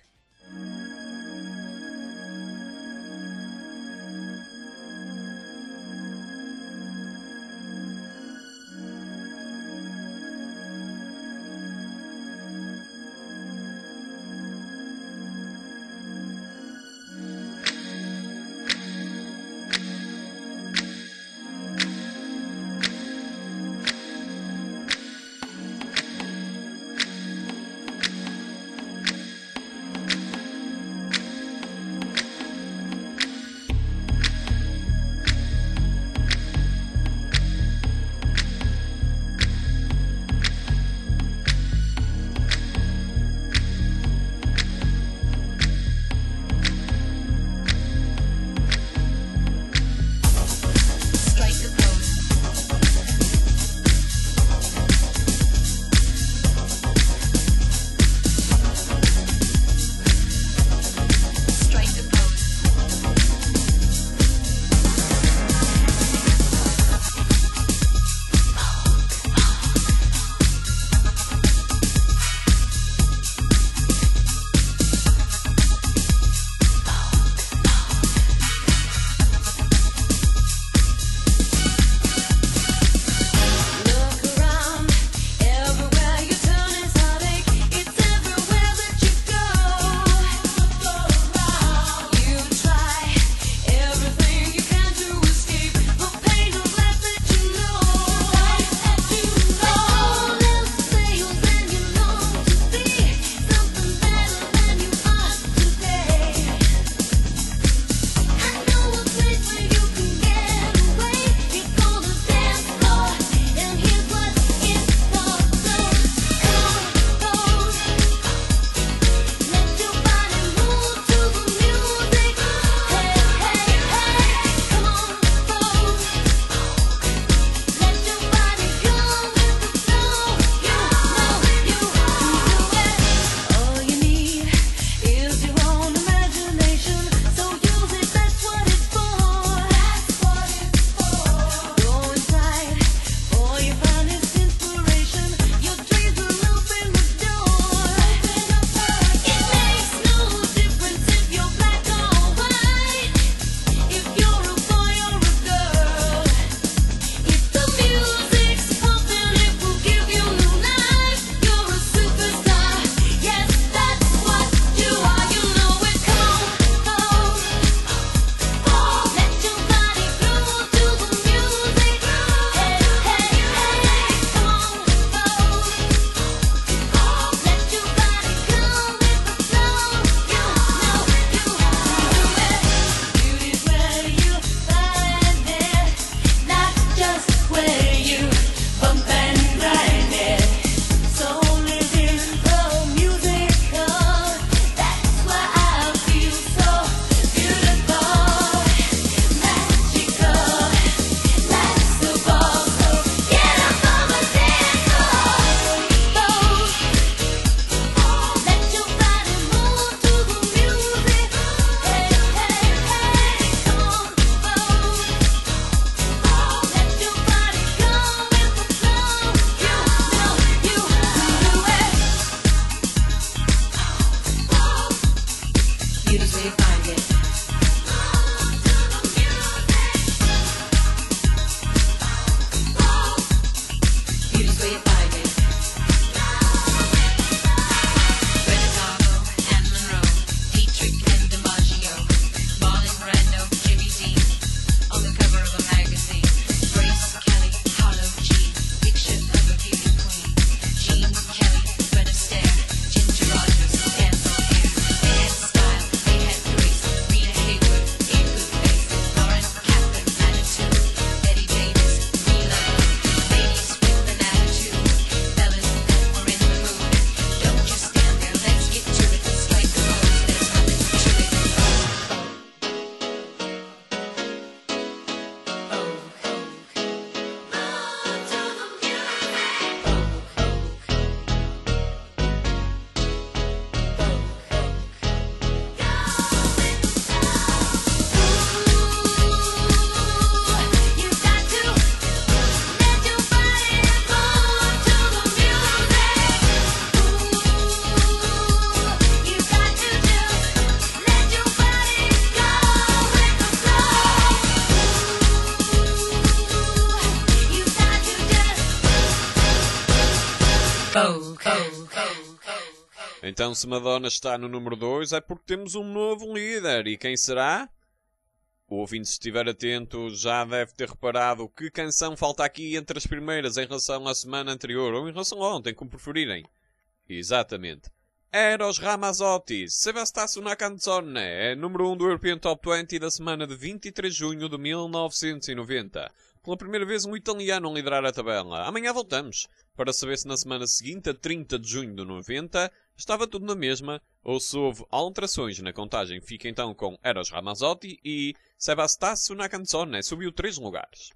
Speaker 1: Então, se Madonna está no número 2 é porque temos um novo líder. E quem será? O ouvinte, se estiver atento, já deve ter reparado que canção falta aqui entre as primeiras em relação à semana anterior, ou em relação a ontem, como preferirem. Exatamente. Eros Ramazzotti, Se bastasse una canzone, é número 1 do European Top 20 da semana de 23 de junho de 1990. Pela primeira vez um italiano a liderar a tabela. Amanhã voltamos, para saber se na semana seguinte, a 30 de junho de 90, estava tudo na mesma, ou se houve alterações na contagem. Fica então com Eros Ramazzotti e Se bastasse una canzone, subiu 3 lugares.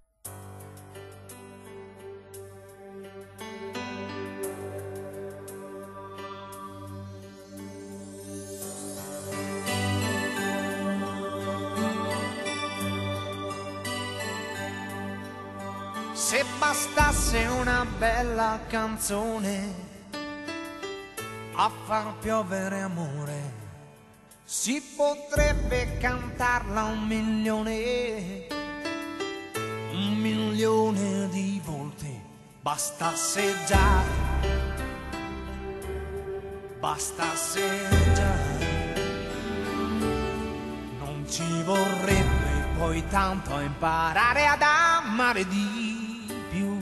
Speaker 13: Se bastasse una bella canzone a far piovere amore, si potrebbe cantarla 1.000.000 di volte. Bastasse già, non ci vorrebbe poi tanto a imparare ad amare di più.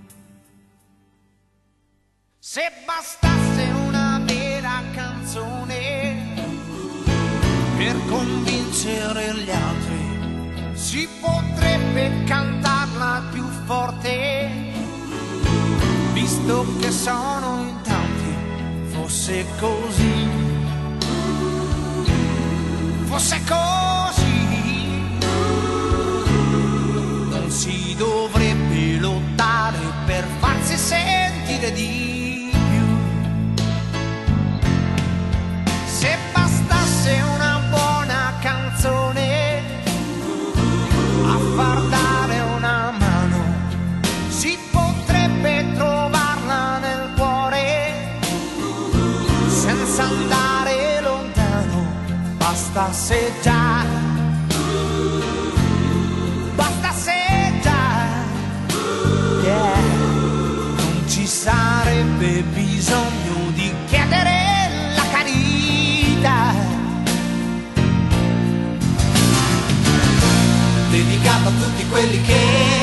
Speaker 13: Se bastasse una vera canzone per convincere gli altri, si potrebbe cantarla più forte, visto che sono in tanti. Fosse così, fosse così, non si dovrebbe lottare per farsi sentire di più. Se bastasse una buona canzone a far dare una mano, si potrebbe trovarla nel cuore senza andare lontano. Bastasse già, non ci sarebbe bisogno di chiedere la carità. Dedicato a tutti quelli che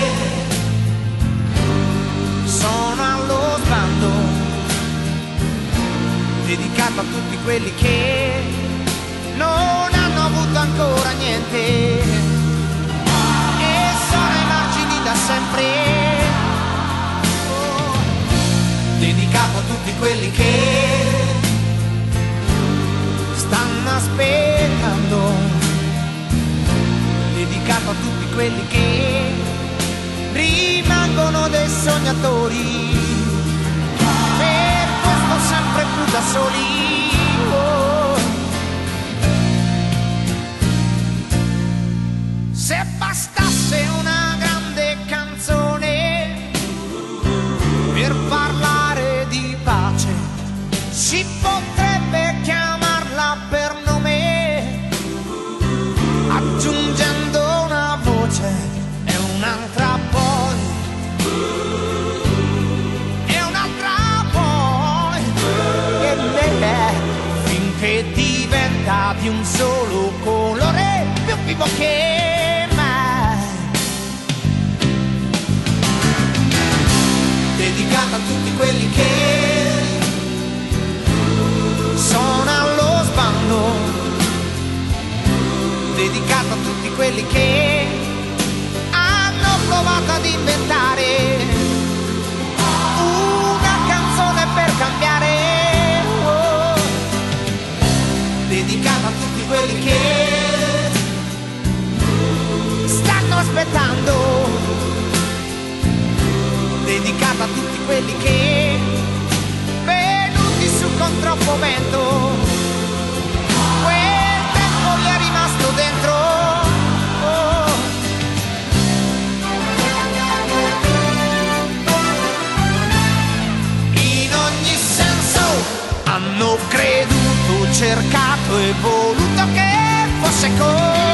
Speaker 13: sono allo sbando, dedicato a tutti quelli che non hanno avuto ancora niente e sono ai margini da sempre. Dedicato a tutti quelli che stanno aspettando, dedicato a tutti quelli che rimangono dei sognatori, per questo sempre più da soli. Se bastasse una grande canzone per parlare di pace, si potrebbe chiamarla per nome, aggiungendo una voce e un'altra poi, e un'altra poi, e finché diventa di un solo colore, più vivo che mai. Dedicata a tutti quelli che sono allo sbando, dedicato a tutti quelli che hanno provato ad inventare una canzone per cambiare. Dedicato a tutti quelli che stanno aspettando, dedicato a tutti quelli che venuti su con troppo vento, quel tempo gli è rimasto dentro. In ogni senso hanno creduto, cercato e voluto che fosse così.